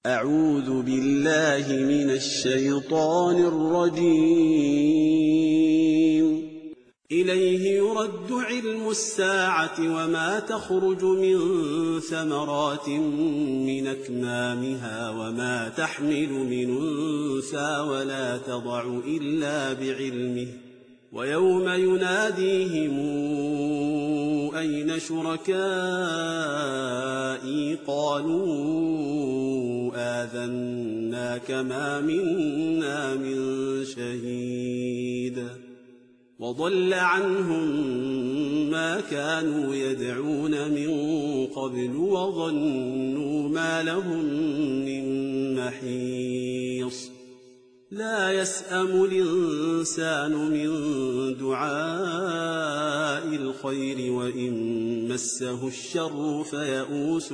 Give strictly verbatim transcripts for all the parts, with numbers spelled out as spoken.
أعوذ بالله من الشيطان الرجيم. إليه يرد علم الساعة وما تخرج من ثمرات من أكمامها وما تحمل من أنثى ولا تضع إلا بعلمه، ويوم يناديهم أين شركائي قالوا آذناك ما منا من شهيد، وضل عنهم ما كانوا يدعون من قبل وظنوا ما لهم من محيص. لا يسأم الإنسان من دعاء الخير وإن مسه الشر فيئوس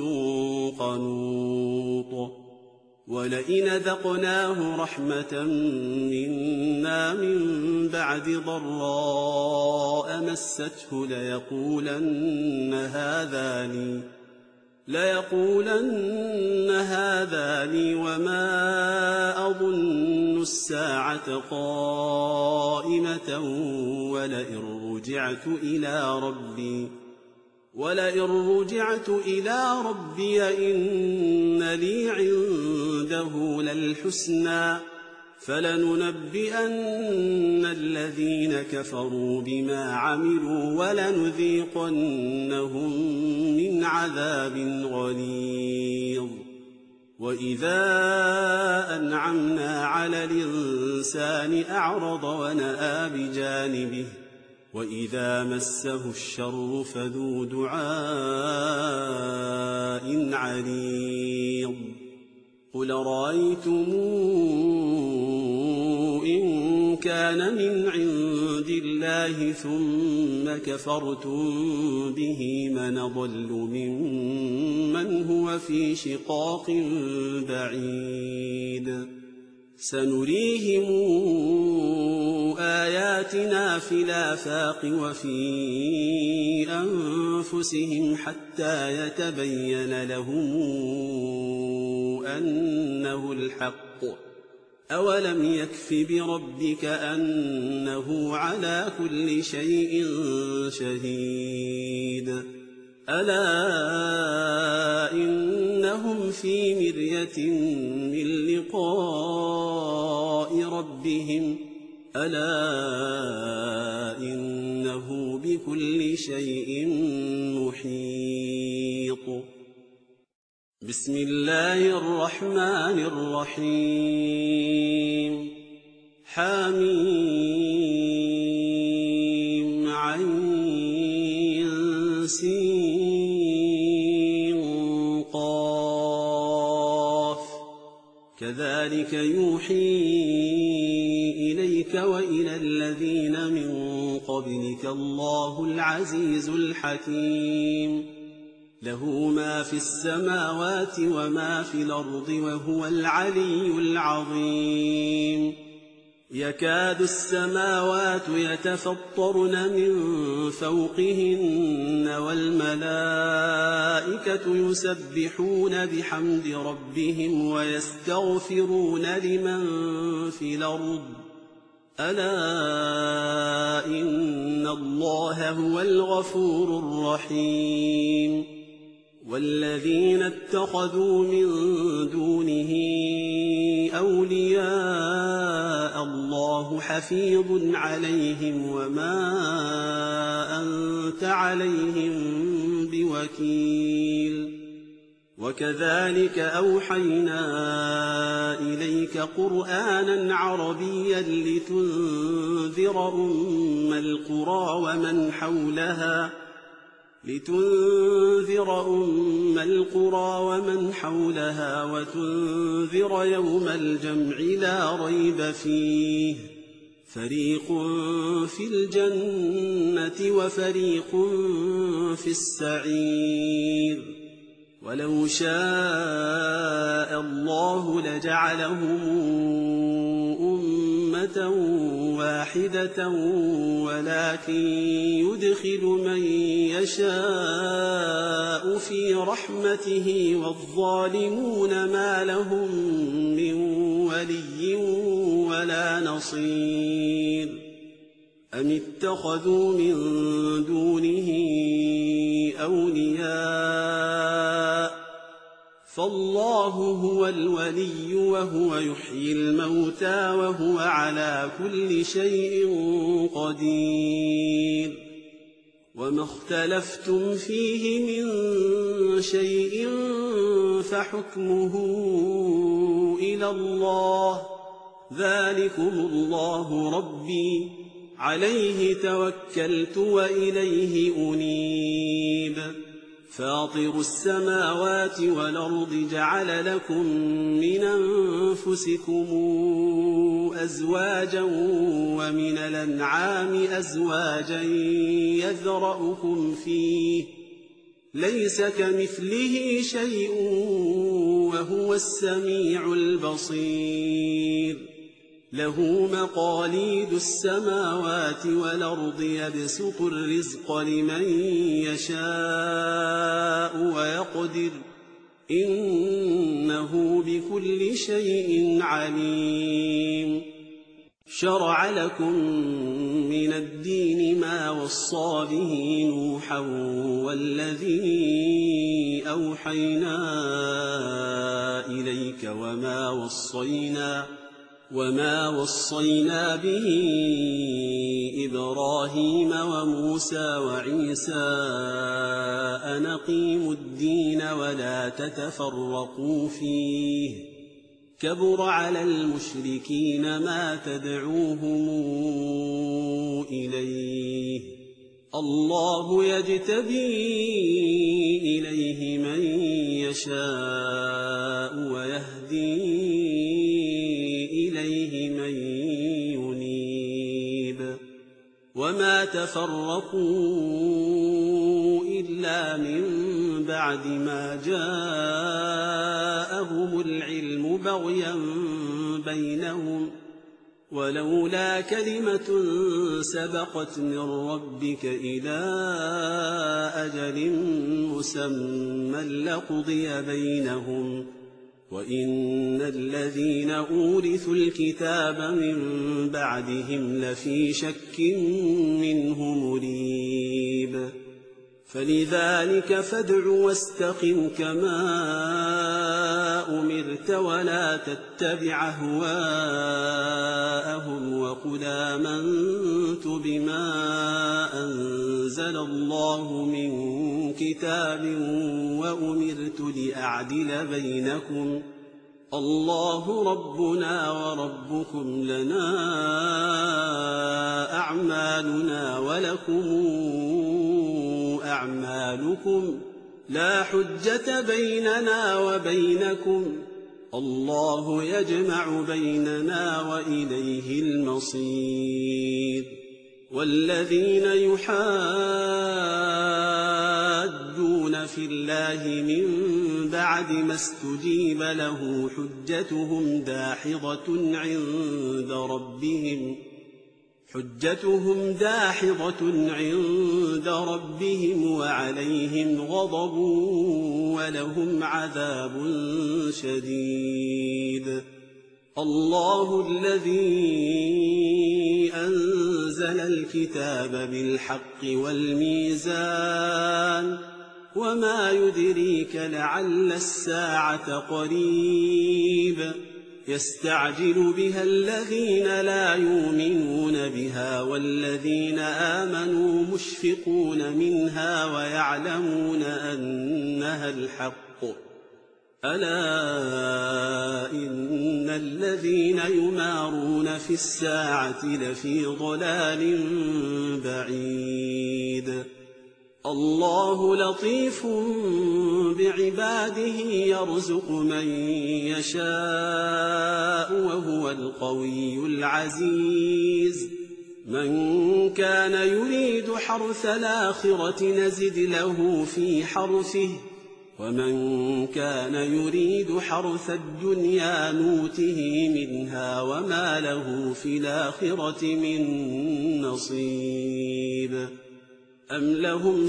قنوط. ولئن ذقناه رحمة منا من بعد ضراء مسته ليقولن هذا لي ليقولن هذا لي وما أظن الساعة قائمة ولئن رجعت إلى ربي ولئن رجعت إلى ربي إن لي عنده للحسنى فلننبئن الذين كفروا بما عملوا ولنذيقنهم من عذاب غليظ. وإذا أنعمنا على الإنسان أعرض ونأى بجانبه وإذا مسه الشر فذو دعاء عريض. قل رأيتم إن كان من عند الله ثم كفرتم به من ضل ممن هو في شقاق بعيد. سنريهم آياتنا في الآفاق وفي أنفسهم حتى يتبين لهم أنه الحق. أولم يكف بربك أنه على كل شيء شهيد. ألا إنهم في مرية من لقاء ربهم ألا إنه بكل شيء محيط. بسم الله الرحمن الرحيم. حميم عين سين قاف. كذلك يوحي إليك وإلى الذين من قبلك الله العزيز الحكيم. له ما في السماوات وما في الأرض وهو العلي العظيم. يكاد السماوات يتفطرن من فوقهن والملائكة يسبحون بحمد ربهم ويستغفرون لمن في الأرض ألا إن الله هو الغفور الرحيم. والذين اتخذوا من دونه أولياء الله حفيظ عليهم وما أنت عليهم بوكيل. وكذلك أوحينا إليك قرآنا عربيا لتنذر أم القرى ومن حولها لتنذر أم القرى ومن حولها وتنذر يوم الجمع لا ريب فيه فريق في الجنة وفريق في السعير. ولو شاء الله لجعلهم أمة واحدة ولكن يدخل من يشاء في رحمته والظالمون ما لهم من ولي ولا نصير أم اتخذوا من دونه أولياء فالله هو الولي وهو يحيي الموتى وهو على كل شيء قدير وما اختلفتم فيه من شيء فحكمه إلى الله ذلكم الله ربي عليه توكلت وإليه أنيب فاطر السماوات والأرض جعل لكم من أنفسكم أزواجا ومن الأنعام أزواجا يذرأكم فيه ليس كمثله شيء وهو السميع البصير له مقاليد السماوات والأرض يبسط الرزق لمن يشاء ويقدر إنه بكل شيء عليم شرع لكم من الدين ما وصى به نوحا والذي أوحينا إليك وما وصينا وما وصينا به إبراهيم وموسى وعيسى أن أقيموا الدين ولا تتفرقوا فيه كبر على المشركين ما تدعوهم إليه الله يجتبي إليه من يشاء ويهدي إليه من ينيب وما تفرقوا إلا من بعد ما جاءهم العلم بغيا بينهم ولولا كلمة سبقت من ربك إلى أجل مسمى لقضي بينهم وإن الذين أورثوا الكتاب من بعدهم لفي شك منه مريب فلذلك فادع واستقم كما أمرت ولا تتبع أهواءهم وقل آمنت بما أنزل الله من كتاب وأمرت لأعدل بينكم الله ربنا وربكم لنا أعمالنا ولكم أعمالكم لا حجة بيننا وبينكم الله يجمع بيننا وإليه المصير والذين يحادون في الله من بعد ما استجيب له حجتهم داحضة عند ربهم حجتهم داحضة عند ربهم وعليهم غضب ولهم عذاب شديد الله الذي أنزل الكتاب بالحق والميزان وما يدريك لعل الساعة قريب يستعجل بها الذين لا يؤمنون بها والذين آمنوا مشفقون منها ويعلمون أنها الحق ألا إن الذين يمارون في الساعة لفي ضلال بعيد الله لطيف بعباده يرزق من يشاء وهو القوي العزيز من كان يريد حرث الآخرة نزد له في حرثه ومن كان يريد حرث الدنيا نوته منها وما له في الآخرة من نصيب أم لهم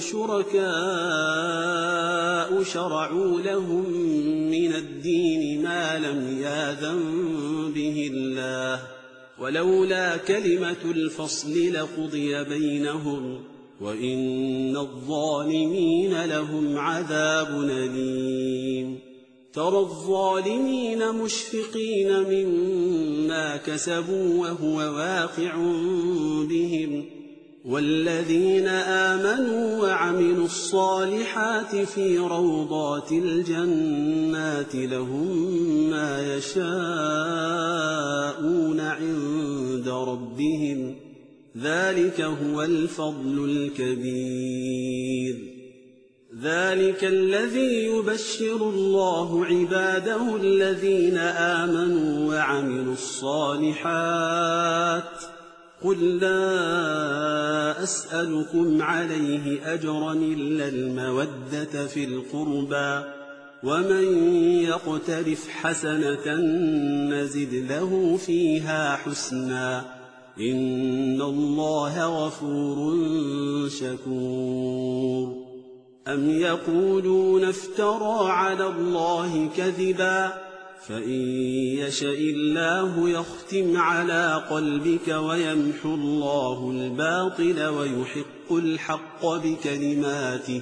شركاء شرعوا لهم من الدين ما لم يأذن به الله ولولا كلمة الفصل لقضي بينهم وإن الظالمين لهم عذاب أليم ترى الظالمين مشفقين مما كسبوا وهو واقع بهم والذين آمنوا وعملوا الصالحات في روضات الجنات لهم ما يشاءون عند ربهم ذلك هو الفضل الكبير ذلك الذي يبشر الله عباده الذين آمنوا وعملوا الصالحات قل لا أسألكم عليه أجرا إلا المودة في القربى ومن يقترف حسنة نزد له فيها حسنا إن الله غفور شكور أم يقولون افترى على الله كذبا فإن يشأ الله يختم على قلبك ويمحو الله الباطل ويحق الحق بكلماته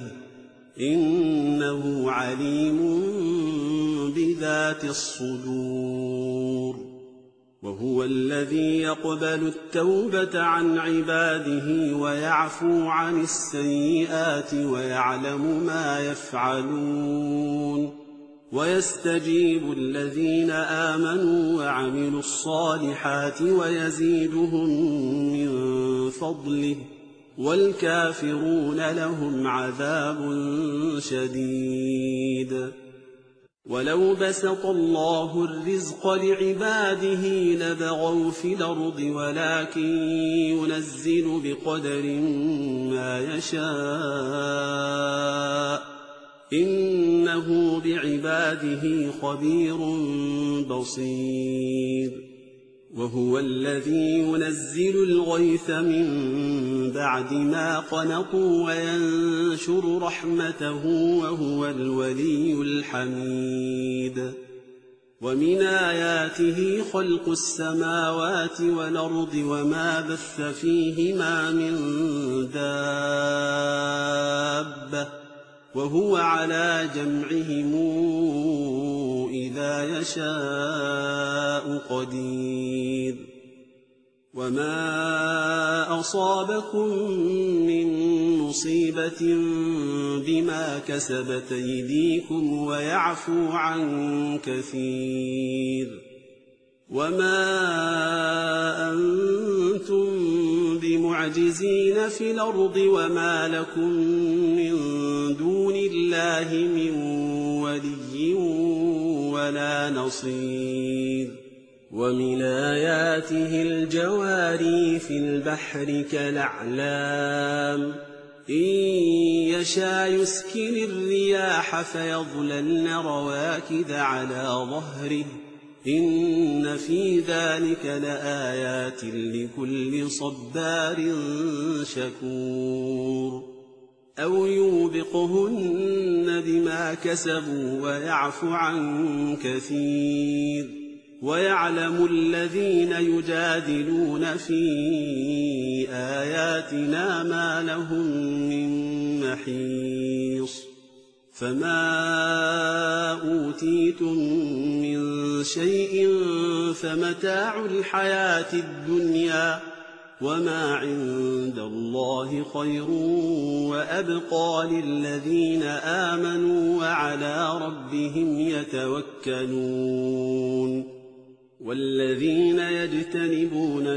إنه عليم بذات الصدور وهو الذي يقبل التوبة عن عباده ويعفو عن السيئات ويعلم ما يفعلون ويستجيب الذين آمنوا وعملوا الصالحات ويزيدهم من فضله والكافرون لهم عذاب شديد ولو بسط الله الرزق لعباده لبغوا في الأرض ولكن ينزل بقدر ما يشاء إنه بعباده خبير بصير وهو الذي ينزل الغيث من بعد ما قنطوا وينشر رحمته وهو الولي الحميد ومن آياته خلق السماوات والأرض وما بث فيهما من دابة وهو على جمعهم إذا يشاء قدير وما أصابكم من مصيبة بما كسبت أيديكم ويعفو عن كثير وما أنتم بمعجزين في الأرض وما لكم من دون الله من ولي ولا نصير ومن آياته الجواري في البحر كالأعلام إن يشاء يسكن الرياح فيظللن رواكد على ظهره إن في ذلك لآيات لكل صبار شكور أو يوبقهن بما كسبوا ويعفو عن كثير ويعلم الذين يجادلون في آياتنا ما لهم من محيص فما أوتيتم من شيء فمتاع الحياة الدنيا وما عند الله خير وأبقى للذين آمنوا وعلى ربهم يتوكلون والذين يجتنبون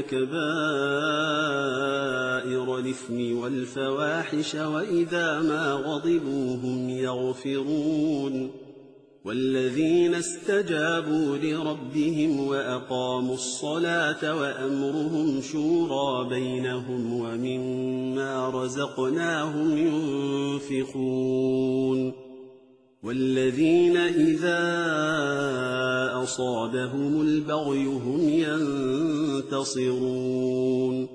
كبائر الإثم والفواحش وإذا ما غضبوا هم يغفرون والذين استجابوا لربهم وأقاموا الصلاة وأمرهم شورى بينهم ومما رزقناهم ينفقون والذين إذا أصابهم البغي هم ينتصرون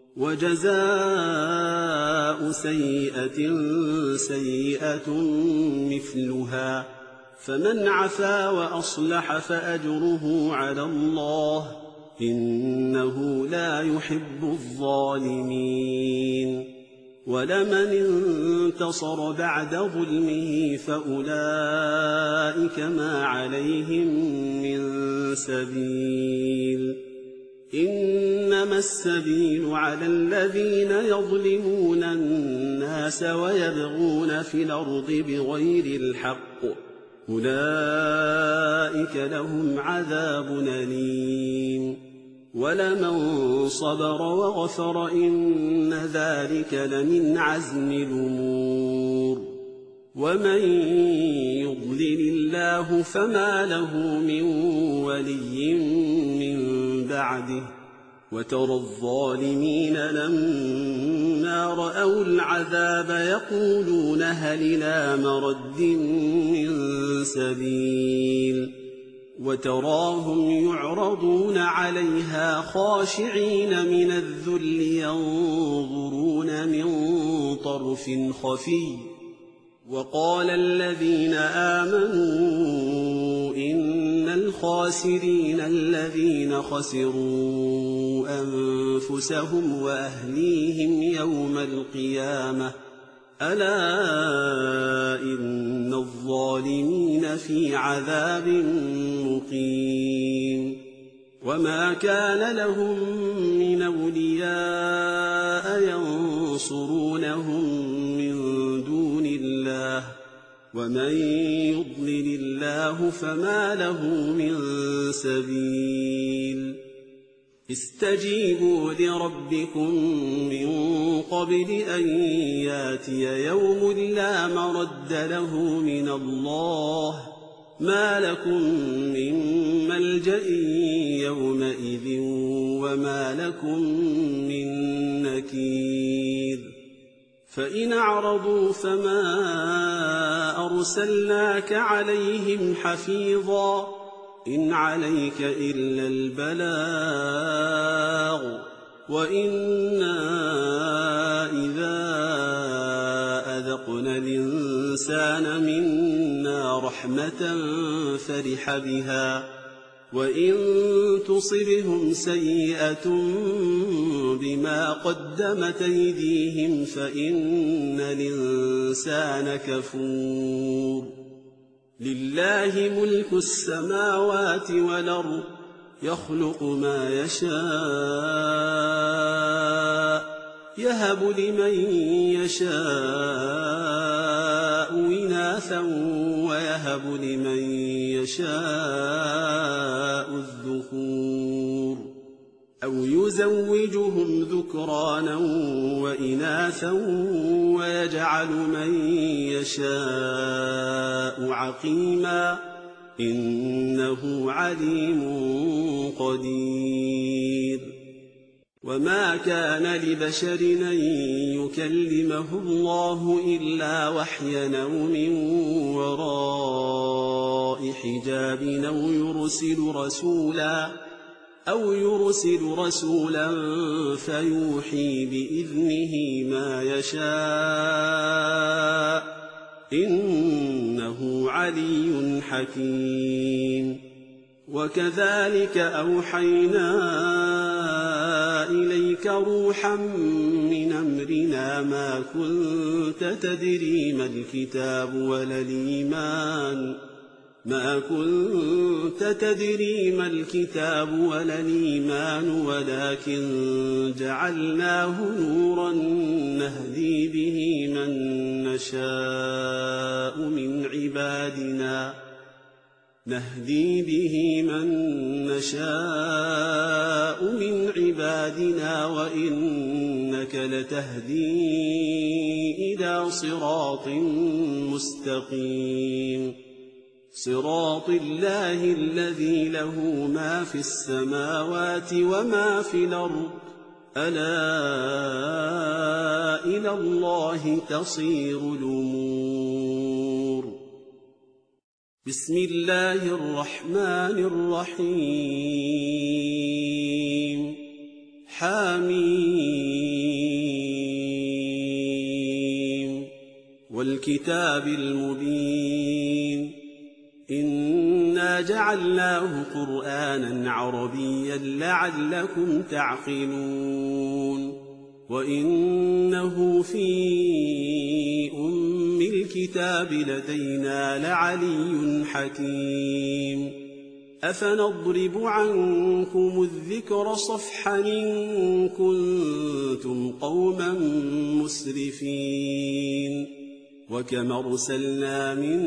وجزاء سيئة سيئة مثلها فمن عفا وأصلح فأجره على الله إنه لا يحب الظالمين ولمن انتصر بعد ظلمه فأولئك ما عليهم من سبيل إنما السبيل على الذين يظلمون الناس ويبغون في الأرض بغير الحق أولئك لهم عذاب أليم ولمن صبر وغفر إن ذلك لمن عزم الأمور ومن يضلل الله فما له من ولي من بعده وترى الظالمين لما رأوا العذاب يقولون هل إلى مرد من سبيل وتراهم يعرضون عليها خاشعين من الذل ينظرون من طرف خفي وقال الذين آمنوا إن الخاسرين الذين خسروا أنفسهم وأهليهم يوم القيامة ألا إن الظالمين في عذاب مقيم وما كان لهم من أولياء ينصرونهم من دون الله ومن يضلل الله فما له من سبيل استجيبوا لربكم من قبل أن ياتي يوم لا مرد له من الله ما لكم من ملجأ يومئذ وما لكم من نكير فإن أعرضوا فما أرسلناك عليهم حفيظا إن عليك إلا البلاغ وإنا إذا أذقنا الإنسان منا رحمة فرح بها وإن تصبهم سيئة بما قدمت أيديهم فإن الإنسان كفور لله ملك السماوات والأرض يخلق ما يشاء يهب لمن يشاء إناثا ويهب لمن يشاء الذكور أو يزوجهم ذكرانا وإناثا ويجعل من يشاء عقيما إنه عليم قدير وما كان لبشر أن يكلمه الله إلا وحيا أو من وراء حجاب أو يرسل رسولا أو يرسل رسولا فيوحي بإذنه ما يشاء إنه علي حكيم وكذلك أوحينا إليك روحا من أمرنا ما كنت تدري ما الكتاب ولا الإيمان ما كنت تدري ما الكتاب ولا الإيمان ولكن جعلناه نورا نهدي به من نشاء من عبادنا نهدي به من نشاء من عبادنا وإنك لتهدي إلى صراط مستقيم صراط الله الذي له ما في السماوات وما في الأرض ألا إلى الله تصير الأمور بسم الله الرحمن الرحيم حميم والكتاب المبين إنا جعلناه قرآنا عربيا لعلكم تعقلون وإنه في أم الكتاب لدينا لعلي حكيم أفنضرب عنكم الذكر صفحا إن كنتم قوما مسرفين وكم أرسلنا من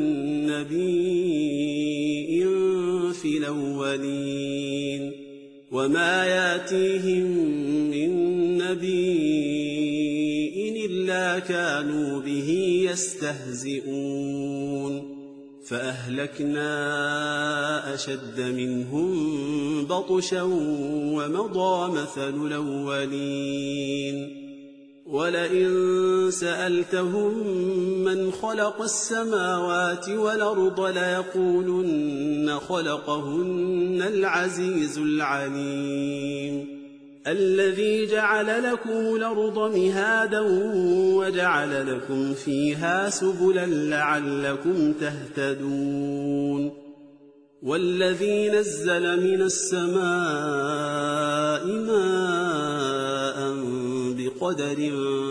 نبي في الأولين وما ياتيهم من نبي إلا كانوا به يستهزئون فأهلكنا أشد منهم بطشا ومضى مثل الأولين ولئن سألتهم من خلق السماوات والأرض ليقولن خلقهن العزيز العليم الذي جعل لكم الأرض مهادا وجعل لكم فيها سبلا لعلكم تهتدون والذي نزل من السماء ماء بقدر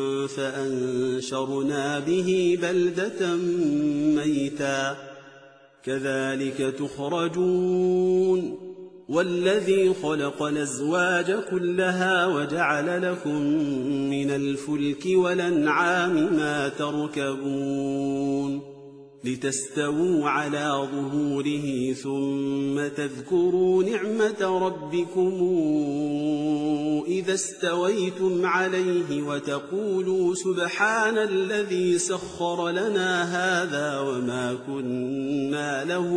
فأنشرنا به بلدة ميتا كذلك تخرجون والذي خلق الأزواج كلها وجعل لكم من الفلك والأنعام ما تركبون لتستووا على ظهوره ثم تذكروا نعمة ربكم إذا استويتم عليه وتقولوا سبحان الذي سخر لنا هذا وما كنا له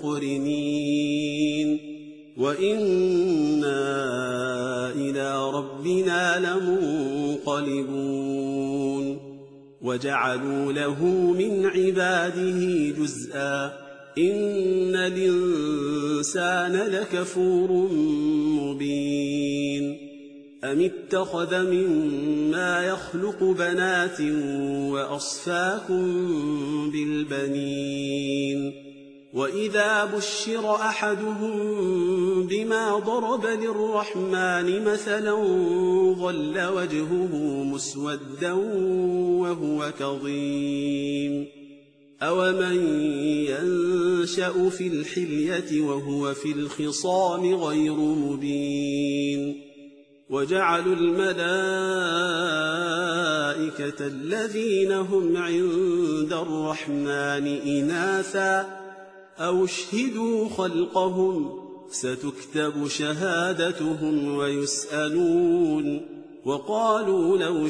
مقرنين وإنا إلى ربنا لمنقلبون وجعلوا له من عباده جزءا إن الإنسان لكفور مبين أم اتخذ مما يخلق بنات وأصفاكم بالبنين وإذا بشر أحدهم بما ضرب للرحمن مثلا ظل وجهه مسودا وهو كظيم أومن ينشأ في الحلية وهو في الخصام غير مبين وجعلوا الملائكة الذين هم عند الرحمن إناثا أو اشهدوا خلقهم ستكتب شهادتهم ويسألون وقالوا لو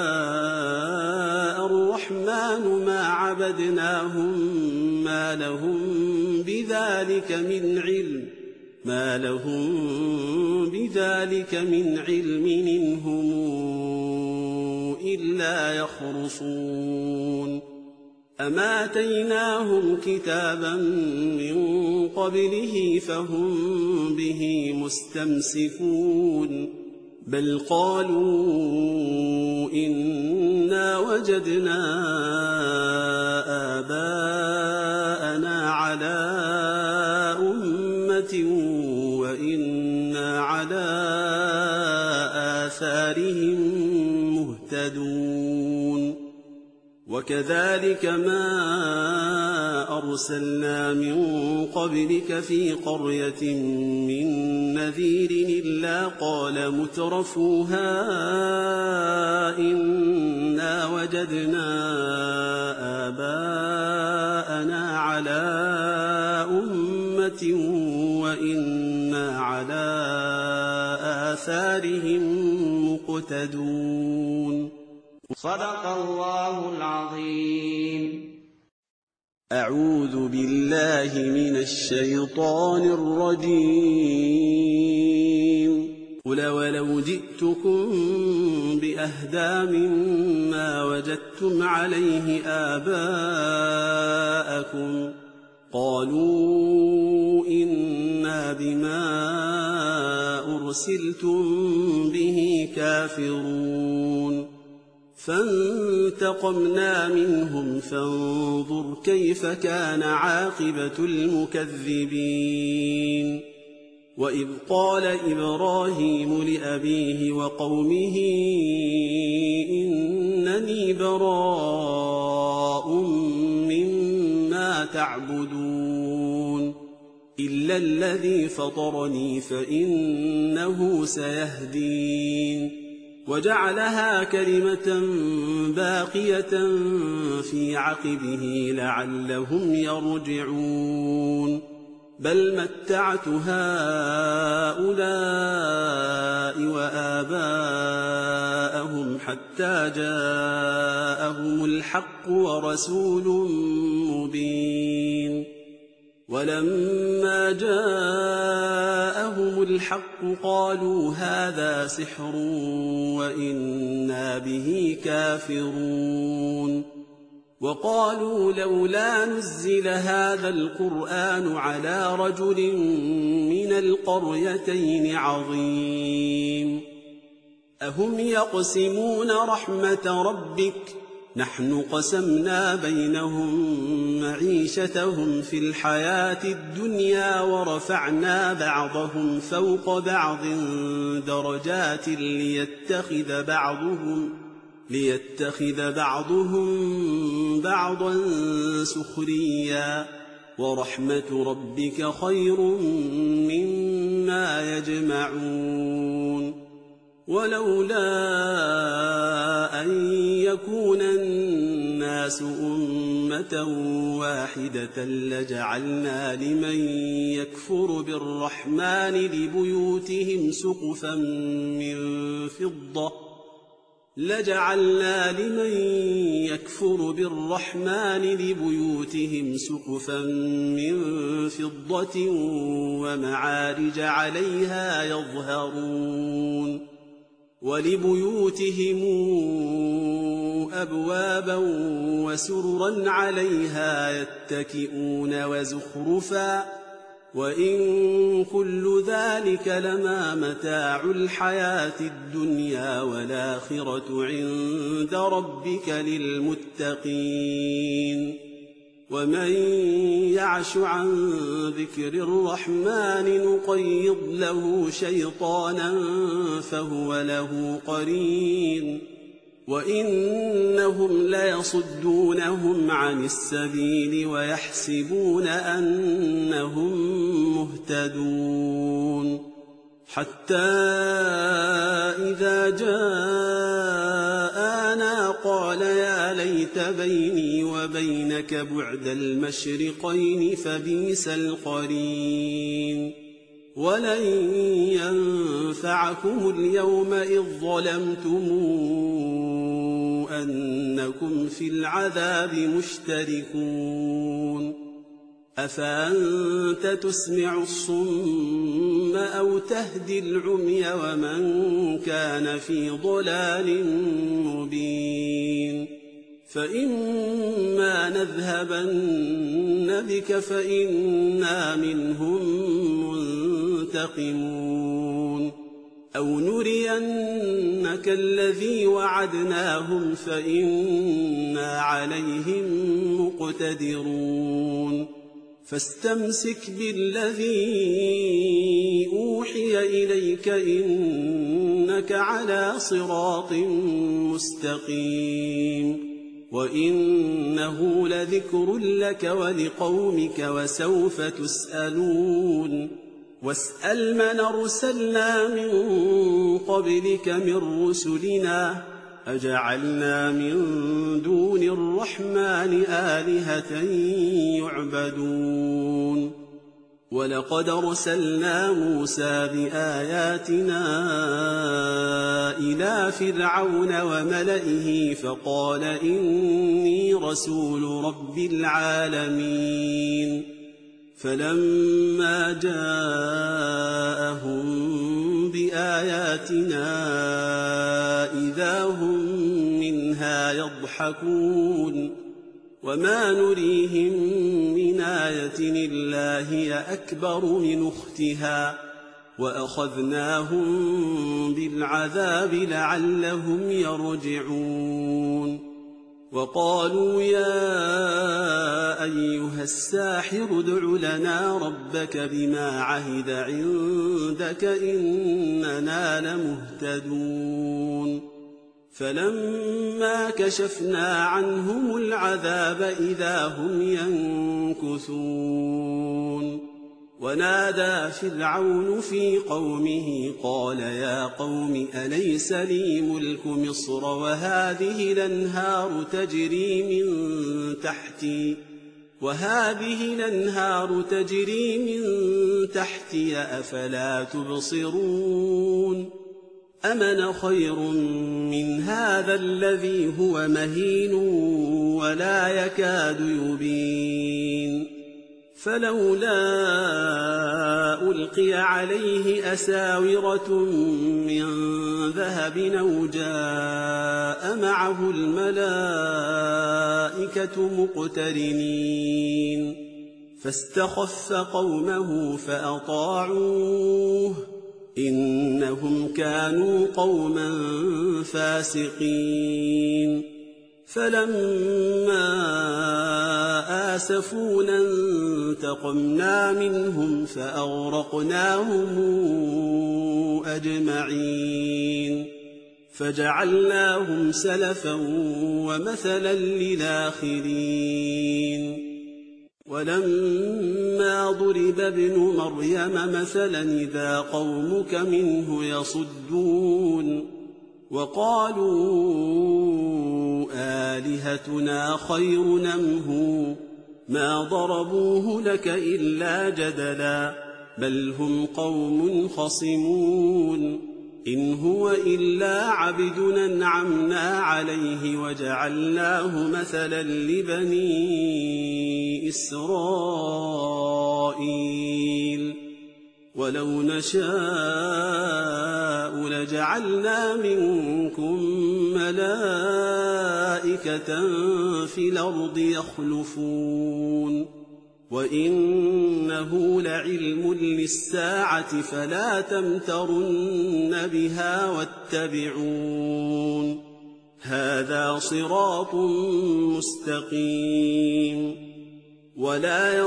شاء الرحمن ما عبدناهم ما لهم بذلك من علم ما لهم بذلك من علم إنهم إلا يخرصون أما آتيناهم كتابا من قبله فهم به مستمسكون بل قالوا إنا وجدنا آباءنا على أمة وإنا على آثارهم مهتدون وكذلك ما أرسلنا من قبلك في قرية من نذير إلا قال مترفوها إنا وجدنا آباءنا على أمة وإنا على آثارهم مقتدون صدق الله العظيم. أعوذ بالله من الشيطان الرجيم. قل ولو جئتكم بأهدى مما وجدتم عليه آباءكم قالوا إنا بما أرسلتم به كافرون فانتقمنا منهم فانظر كيف كان عاقبة المكذبين وإذ قال إبراهيم لأبيه وقومه إنني براء مما تعبدون إلا الذي فطرني فإنه سيهدين وجعلها كلمة باقية في عقبه لعلهم يرجعون بل متعت هؤلاء وآباءهم حتى جاءهم الحق ورسول مبين ولما جاءهم الحق قالوا هذا سحر وإنا به كافرون وقالوا لولا نزل هذا القرآن على رجل من القريتين عظيم أهم يقسمون رحمة ربك نحن قسمنا بينهم معيشتهم في الحياة الدنيا ورفعنا بعضهم فوق بعض درجات ليتخذ بعضهم ليتخذ بعضهم بعضا سخريا ورحمة ربك خير مما يجمعون ولولا أن يكون الناس أمة واحدة لجعلنا لمن يكفر بالرحمن لبيوتهم سقفا من فضة لجعلنا لمن يكفر بالرحمن لبيوتهم سقفا من فضة ومعارج عليها يظهرون ولبيوتهم أبوابا وسررا عليها يتكئون وزخرفا وإن كل ذلك لما متاع الحياة الدنيا والآخرة عند ربك للمتقين ومن يعش عن ذكر الرحمن نقيض له شيطانا فهو له قرين وإنهم ليصدونهم عن السبيل ويحسبون أنهم مهتدون حتى إذا جاءنا قال يا ليت بيني وبينك بعد المشرقين فبئس القرين ولن ينفعكم اليوم إذ ظلمتم أنكم في العذاب مشتركون أفأنت تسمع الصم أو تهدي العمي ومن كان في ضلال مبين فإما نذهبن بك فإنا منهم منتقمون أو نرينك الذي وعدناهم فإنا عليهم مقتدرون فاستمسك بالذي أوحي إليك إنك على صراط مستقيم وإنه لذكر لك ولقومك وسوف تسألون واسأل من أرسلنا من قبلك من رسلنا أجعلنا من دون الرحمن آلهة يعبدون ولقد أرسلنا موسى بآياتنا إلى فرعون وملئه فقال إني رسول رب العالمين فلما جاءهم بآياتنا إذا هم منها يضحكون وما نريهم من آية إلا هي أكبر من أختها وأخذناهم بالعذاب لعلهم يرجعون وقالوا يا أيها الساحر ادع لنا ربك بما عهد عندك إننا لمهتدون فلما كشفنا عنهم العذاب إذا هم ينكثون ونادى فرعون في قومه قال يا قوم أليس لي ملك مصر وهذه الأنهار تجري من تحتي وهذه الأنهار تجري من تحتي أفلا تبصرون أمن خير من هذا الذي هو مهين ولا يكاد يبين فلولا ألقي عليه أساورة من ذهب أو جاء معه الملائكة مقترنين فاستخف قومه فأطاعوه إنهم كانوا قوما فاسقين فلما آسفونا انتقمنا منهم فأغرقناهم أجمعين فجعلناهم سلفا ومثلا للآخرين ولما ضرب ابن مريم مثلا إذا قومك منه يصدون وقالوا آلهتنا خير أم هو ما ضربوه لك إلا جدلا بل هم قوم خصمون إن هو إلا عبد أنعمنا عليه وجعلناه مثلا لبني إسرائيل ولو نشاء لجعلنا منكم ملائكة في الأرض يخلفون وإنه لعلم للساعة فلا تمترن بها واتبعون هذا صراط مستقيم ولا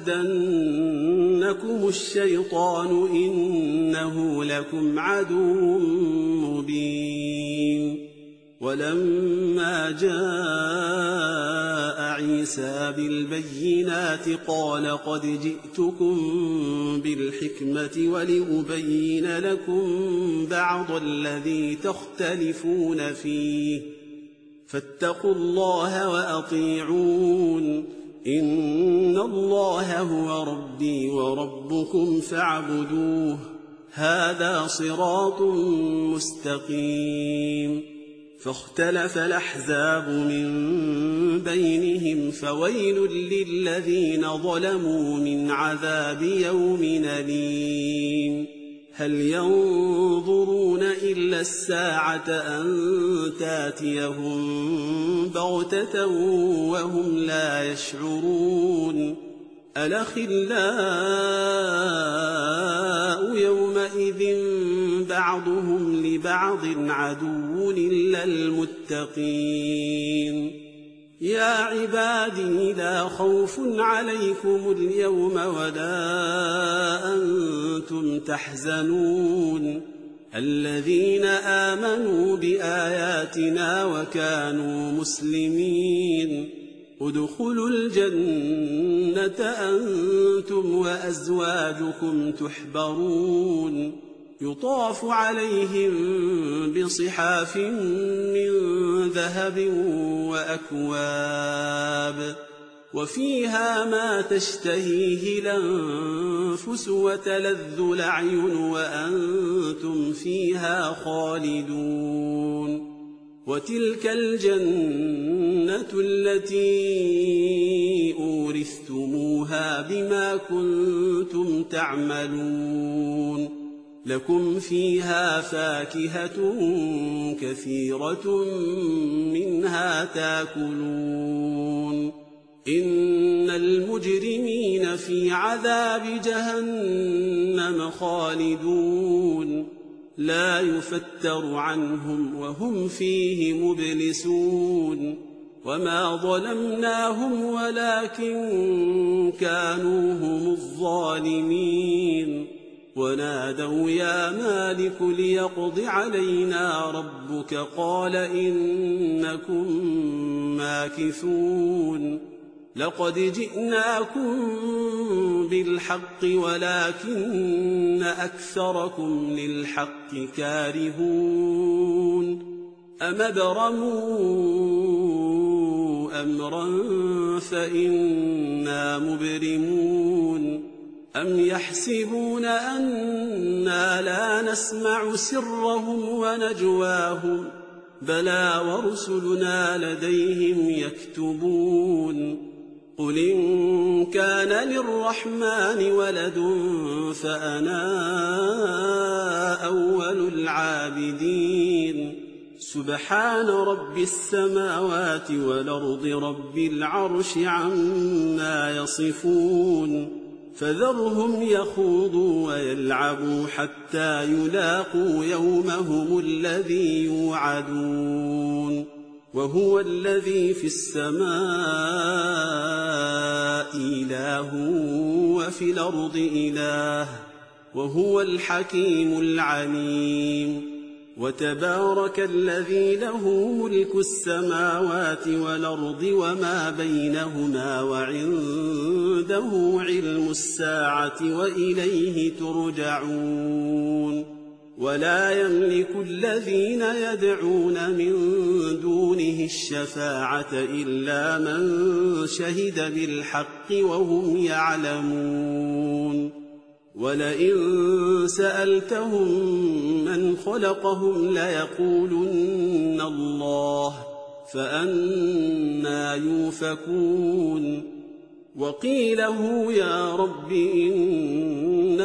يصدنكم الشيطان إنه لكم عدو مبين ولما جاء عيسى بالبينات قال قد جئتكم بالحكمة ولأبين لكم بعض الذي تختلفون فيه فاتقوا الله وأطيعون إن الله هو ربي وربكم فاعبدوه هذا صراط مستقيم فاختلف الأحزاب من بينهم فويل للذين ظلموا من عذاب يوم أليم هل ينظرون إلا الساعة أن تاتيهم بغتة وهم لا يشعرون الأخلاء يومئذ بعضهم لبعض عدو إلا المتقين يا عبادي لا خوف عليكم اليوم ولا أنتم تحزنون الذين آمنوا بآياتنا وكانوا مسلمين ادخلوا الجنة أنتم وأزواجكم تحبرون يطاف عليهم بصحاف من ذهب وأكواب وفيها ما تشتهيه الأنفس وتلذ الأعين وأنتم فيها خالدون وتلك الجنة التي أورثتموها بما كنتم تعملون لكم فيها فاكهة كثيرة منها تاكلون إن المجرمين في عذاب جهنم خالدون لا يفتر عنهم وهم فيه مبلسون وما ظلمناهم ولكن كانوا هم الظالمين ونادوا يا مالك ليقض علينا ربك قال إنكم ماكثون لقد جئناكم بالحق ولكن أكثركم للحق كارهون أم ابرموا أمرا فإنا مبرمون أم يحسبون أنا لا نسمع سرهم ونجواهم بلى ورسلنا لديهم يكتبون قل إن كان للرحمن ولد فأنا أول العابدين سبحان رب السماوات والأرض رب العرش عما يصفون فذرهم يخوضوا ويلعبوا حتى يلاقوا يومهم الذي يوعدون وهو الذي في السماء إله وفي الأرض إله وهو الحكيم العليم وتبارك الذي له ملك السماوات والأرض وما بينهما وعنده علم الساعة وإليه ترجعون ولا يملك الذين يدعون من دونه الشفاعة إلا من شهد بالحق وهم يعلمون ولئن سألتهم من خلقهم ليقولن الله فأنى يؤفكون وقيله يا رب إن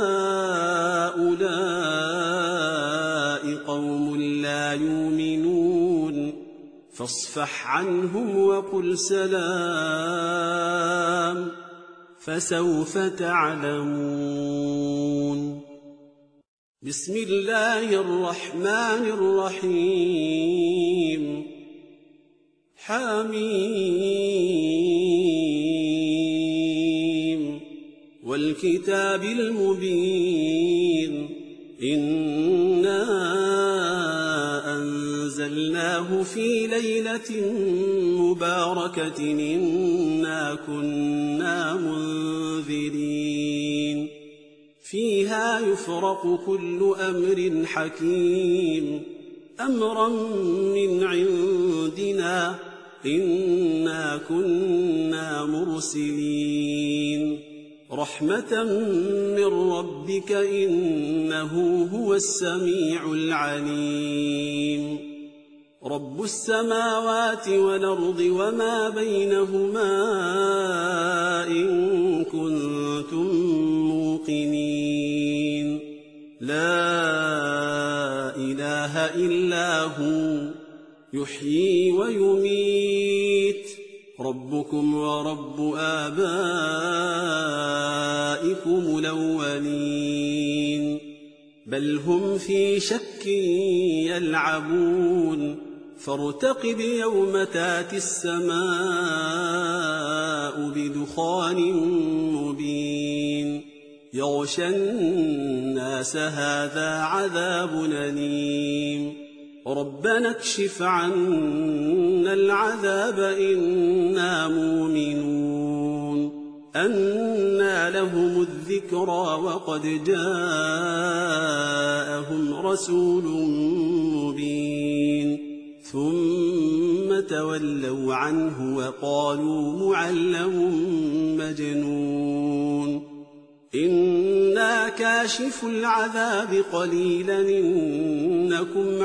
هؤلاء قوم لا يؤمنون فاصفح عنهم وقل سلام فسوف تعلمون بسم الله الرحمن الرحيم حميم والكتاب المبين إنا أنزلناه في ليلة مباركة إنا كنا منذرين فيها يفرق كل أمر حكيم أمرا من عندنا إنا كنا مرسلين رحمة من ربك إنه هو السميع العليم رب السماوات والأرض وما بينهما إن كنتم موقنين لا إله إلا هو يحيي ويميت ربكم ورب آبائكم الأولين بل هم في شك يلعبون فارتقب يوم تاتي السماء بدخان مبين يغشى الناس هذا عذاب أليم ربنا اكشف عنا العذاب إنا مؤمنون أنى لهم الذكرى وقد جاءهم رسول مبين ثم تولوا عنه وقالوا معلم مجنون إنا كاشف العذاب قليلا إنكم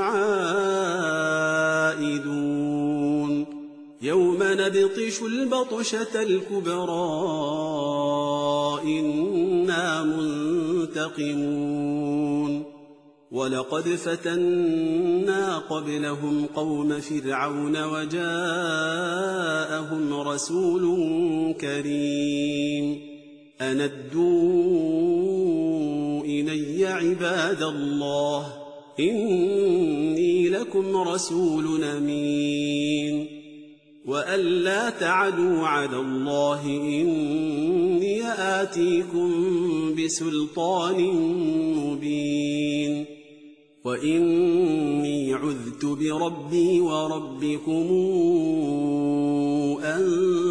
عائدون يوم نبطش البطشة الكبرى إنا منتقمون ولقد فتنا قبلهم قوم فرعون وجاءهم رسول كريم أن ادوا إلي عباد الله إني لكم رسول أمين وأن لا تعدوا على الله إني آتيكم بسلطان مبين وإني عذت بربي وربكم أن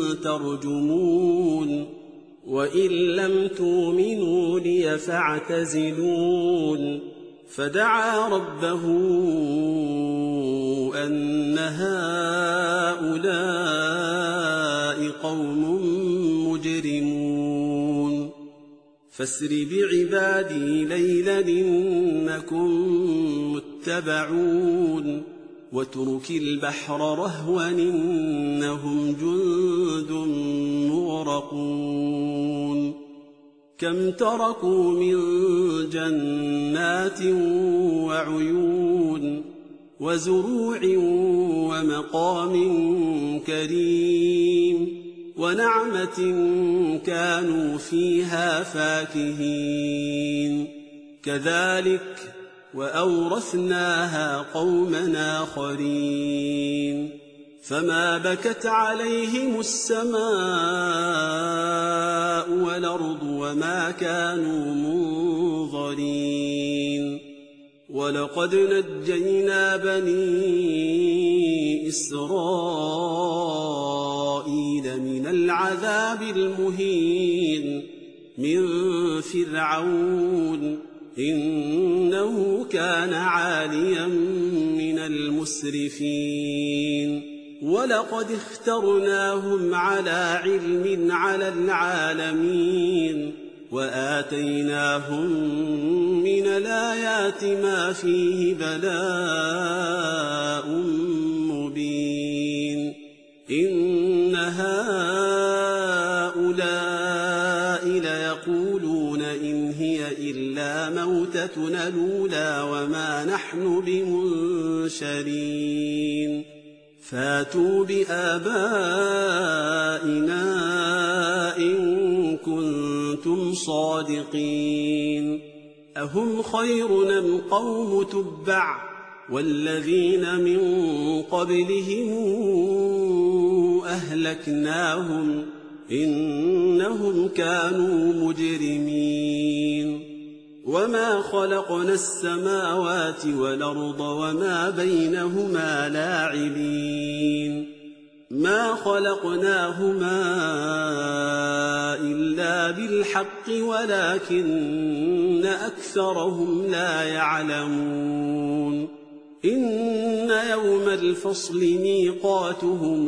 ترجمون وإن لم تؤمنوا لي فاعتزلون فدعا ربه أن هؤلاء قوم مجرمون فاسر بعبادي ليلا إنكم متبعون واترك البحر رهوا إنهم جند مغرقون كم تركوا من جنات وعيون وزروع ومقام كريم ونعمة كانوا فيها فاكهين كذلك وأورثناها قوما آخرين فما بكت عليهم السماء والأرض وما كانوا منظرين ولقد نجينا بني إسرائيل من العذاب المهين من فرعون إنه كان عاليا من المسرفين ولقد اخترناهم على علم على العالمين وآتيناهم من الآيات ما فيه بلاء مبين إن هؤلاء ليقولون إن هي إلا موتتنا الأولى وما نحن بمنشرين فاتوا بآبائنا إن كنتم صادقين أهم خير أم قوم تبع والذين من قبلهم أهلكناهم إنهم كانوا مجرمين وما خلقنا السماوات والأرض وما بينهما لاعبين ما خلقناهما إلا بالحق ولكن أكثرهم لا يعلمون إن يوم الفصل ميقاتهم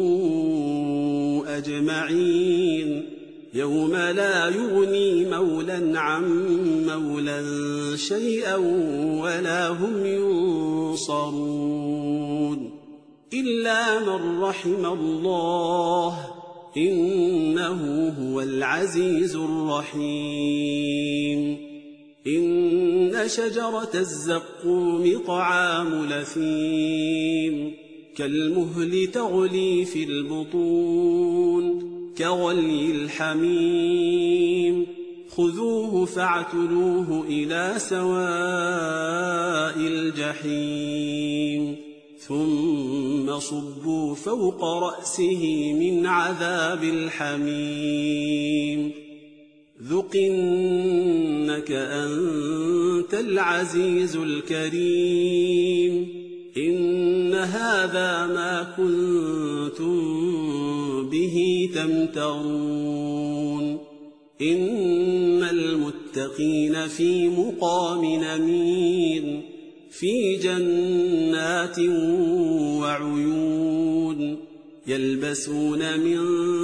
أجمعين يوم لا يغني مولا عن مولا شيئا ولا هم ينصرون إلا من رحم الله إنه هو العزيز الرحيم إن شجرة الزقوم طعام لثيم كالمهل تغلي في البطون كغلي الحميم خذوه فاعتلوه إلى سواء الجحيم ثم صبوا فوق رأسه من عذاب الحميم ذق إنك أنت العزيز الكريم إن هذا ما كنتم به تمترون إن المتقين في مقام أمين في جنات وعيون يلبسون من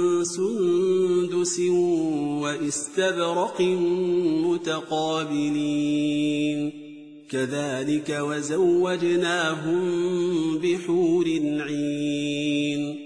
سندس واستبرق متقابلين كذلك وزوجناهم بحور عين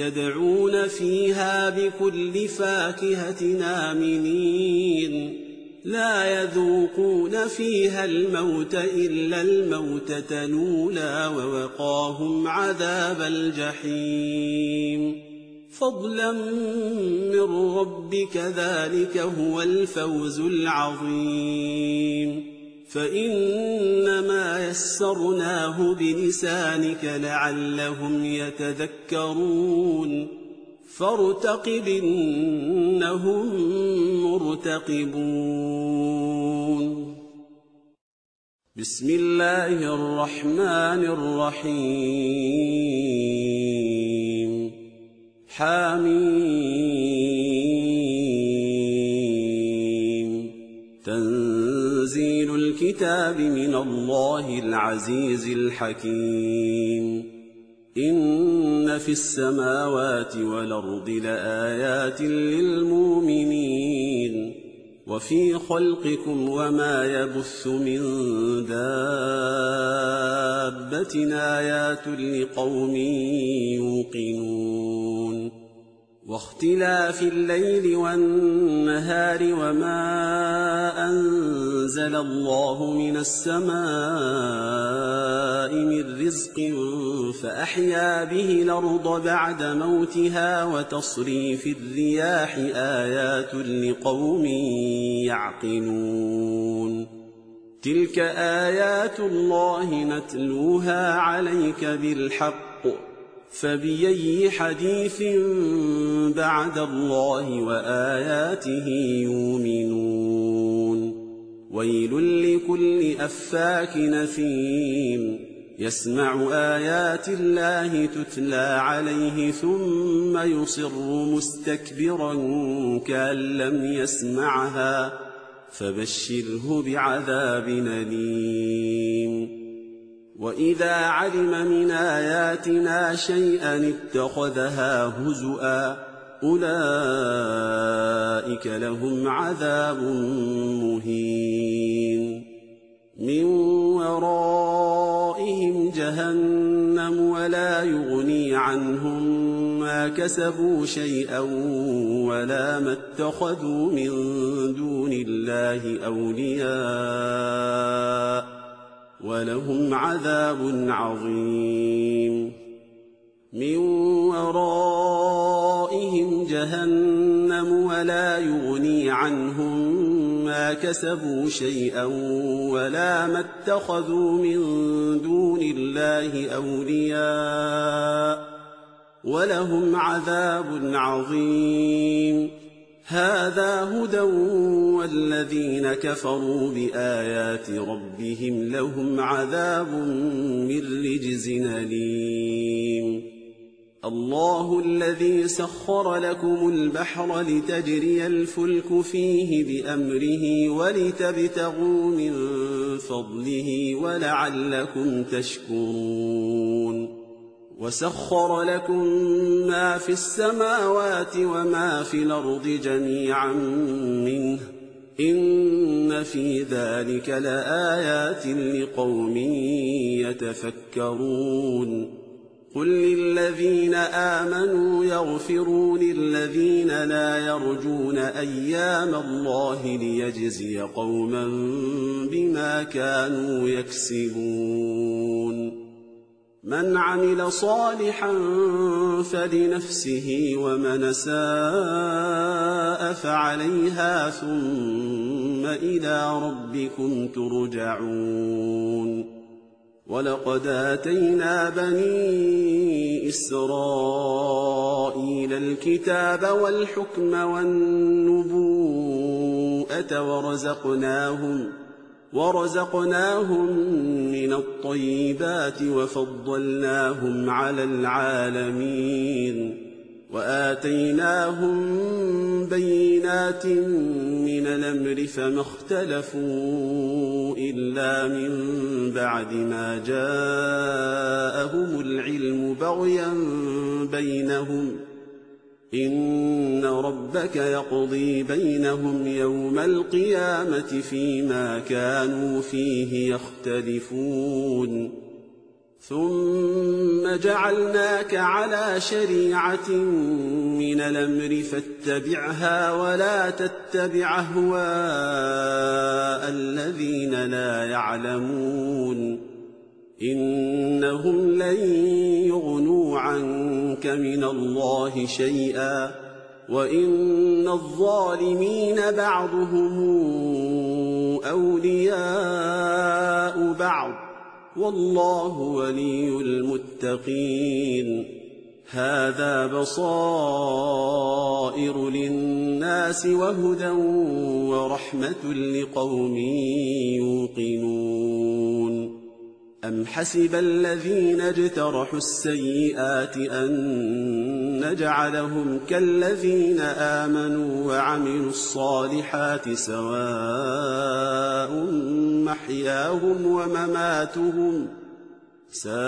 يدعون فيها بكل فاكهة آمنين لا يذوقون فيها الموت إلا الموتة الأولى ووقاهم عذاب الجحيم فضلا من ربك ذلك هو الفوز العظيم فإنما يسرناه بلسانك لعلهم يتذكرون فارتقب إنهم مرتقبون بسم الله الرحمن الرحيم حميم تنزيل الكتاب من الله العزيز الحكيم إن في السماوات والأرض لآيات للمؤمنين وفي خلقكم وما يبث من دابة آيات لقوم يوقنون واختلاف الليل والنهار وما أنزل الله من السماء من رزق فأحيا به الأرض بعد موتها وتصريف الرياح آيات لقوم يعقلون تلك آيات الله نتلوها عليك بالحق فبأي حديث بعد الله وآياته يؤمنون ويل لكل أفاك نثيم يسمع آيات الله تتلى عليه ثم يصر مستكبرا كأن لم يسمعها فبشره بعذاب أليم وإذا علم من آياتنا شيئا اتخذها هزؤا أولئك لهم عذاب مهين من ورائهم جهنم ولا يغني عنهم ما كسبوا شيئا ولا ما اتخذوا من دون الله أولياء ولهم عذاب عظيم من ورائهم جهنم ولا يغني عنهم ما كسبوا شيئا ولا ما اتخذوا من دون الله أولياء ولهم عذاب عظيم هذا هدى والذين كفروا بآيات ربهم لهم عذاب من رجز أليم الله الذي سخر لكم البحر لتجري الفلك فيه بأمره ولتبتغوا من فضله ولعلكم تشكرون وسخر لكم ما في السماوات وما في الأرض جميعا منه إن في ذلك لآيات لقوم يتفكرون قل للذين آمنوا يغفروا للذين لا يرجون أيام الله ليجزي قوما بما كانوا يكسبون من عمل صالحا فلنفسه ومن ساء فعليها ثم إلى ربكم ترجعون ولقد آتينا بني إسرائيل الكتاب والحكم والنبوءة ورزقناهم ورزقناهم من الطيبات وفضلناهم على العالمين وآتيناهم بينات من الأمر فما اختلفوا إلا من بعد ما جاءهم العلم بغيا بينهم إن ربك يقضي بينهم يوم القيامة فيما كانوا فيه يختلفون ثم جعلناك على شريعة من الأمر فاتبعها ولا تتبع أهواء الذين لا يعلمون إنهم لن يغنوا عنك من الله شيئا وإن الظالمين بعضهم أولياء بعض والله ولي المتقين هذا بصائر للناس وهدى ورحمة لقوم يوقنون أم حسب الذين اجترحوا السيئات أن نجعلهم كالذين آمنوا وعملوا الصالحات سواء محياهم ومماتهم ساء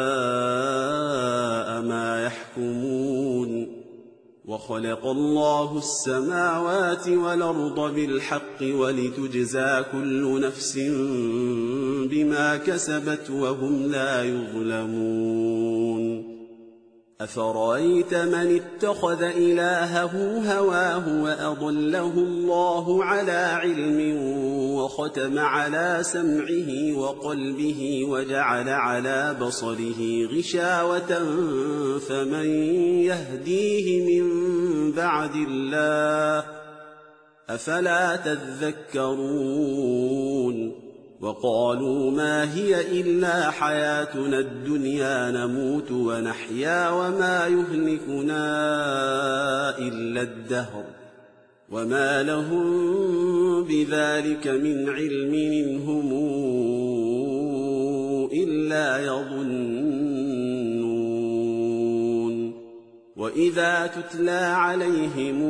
ما يحكمون وخلق الله السماوات والأرض بالحق ولتجزى كل نفس بما كسبت وهم لا يظلمون أفرأيت من اتخذ إلهه هواه وأضله الله على علم وختم على سمعه وقلبه وجعل على بصره غشاوة فمن يهديه من بعد الله أفلا تذكرون وقالوا ما هي إلا حياتنا الدنيا نموت ونحيا وما يهلكنا إلا الدهر وما لهم بذلك من علم إنهم إلا يظنون وإذا تتلى عليهم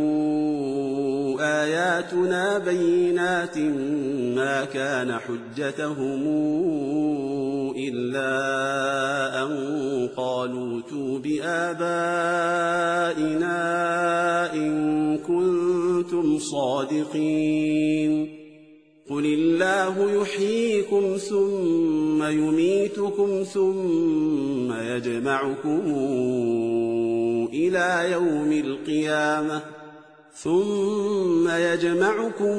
آياتنا بينات ما كان حجتهم إلا أن قالوا ائتوا بآبائنا إن كنتم صادقين قل الله يحييكم ثم يميتكم ثم يجمعكم إلى يوم القيامة ثم يجمعكم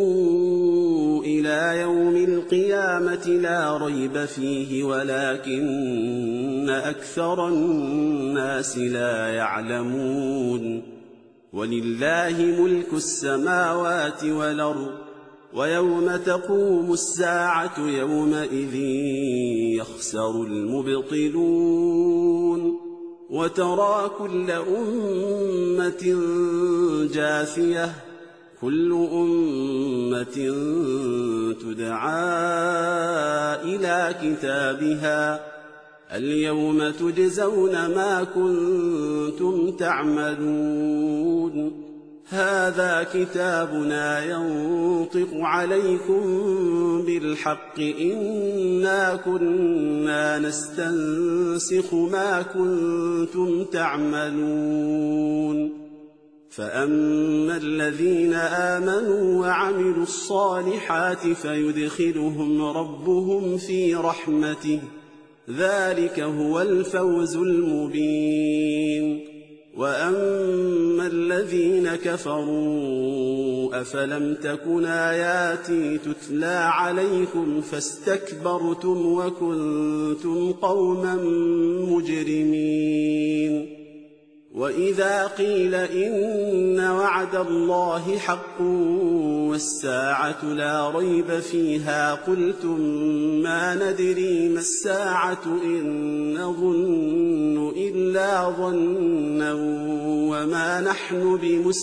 إلى يوم القيامة لا ريب فيه ولكن أكثر الناس لا يعلمون ولله ملك السماوات والأرض ويوم تقوم الساعة يومئذ يخسر المبطلون وترى كل أمة جاثية كل أمة تدعى إلى كتابها اليوم تجزون ما كنتم تعملون هذا كتابنا ينطق عليكم بالحق إنا كنا نستنسخ ما كنتم تعملون فأما الذين آمنوا وعملوا الصالحات فيدخلهم ربهم في رحمته ذلك هو الفوز المبين وأما الذين كفروا أفلم تكن آياتي تتلى عليكم فاستكبرتم وكنتم قوما مجرمين وإذا قيل إن وعد الله حق والساعة لا ريب فيها قلتم ما ندري ما الساعة إن نظن إلا ظنا وما نحن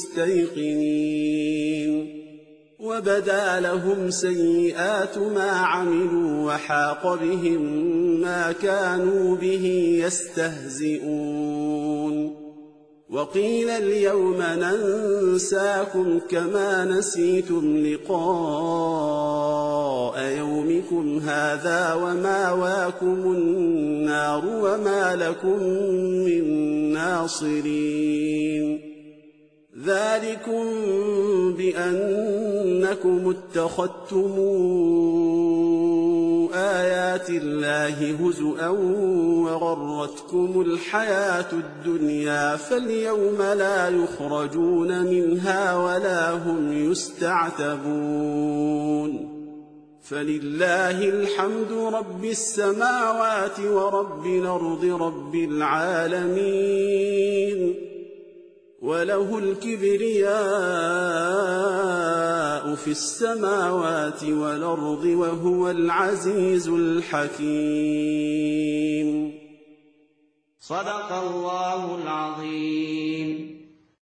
بمستيقنين وبدا لهم سيئات ما عملوا وحاق بهم ما كانوا به يستهزئون وقيل اليوم ننساكم كما نسيتم لقاء يومكم هذا وماواكم النار وما لكم من ناصرين ذلكم بأنكم اتخذتم آيات الله هزؤا وغرتكم الحياة الدنيا فاليوم لا يخرجون منها ولا هم يستعتبون فلله الحمد رب السماوات ورب الأرض رب العالمين وله الكبرياء في السماوات والأرض وهو العزيز الحكيم. صدق الله العظيم.